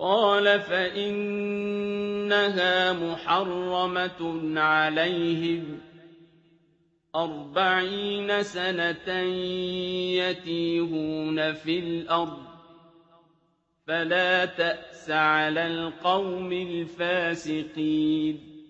قَالَ فَإِنَّهَا مُحَرَّمَةٌ عَلَيْهِمْ 40 سَنَةً يَتِيهُونَ فِي الْأَرْضِ ۚ فَلَا تَأْسَ عَلَى الْقَوْمِ الْفَاسِقِينَ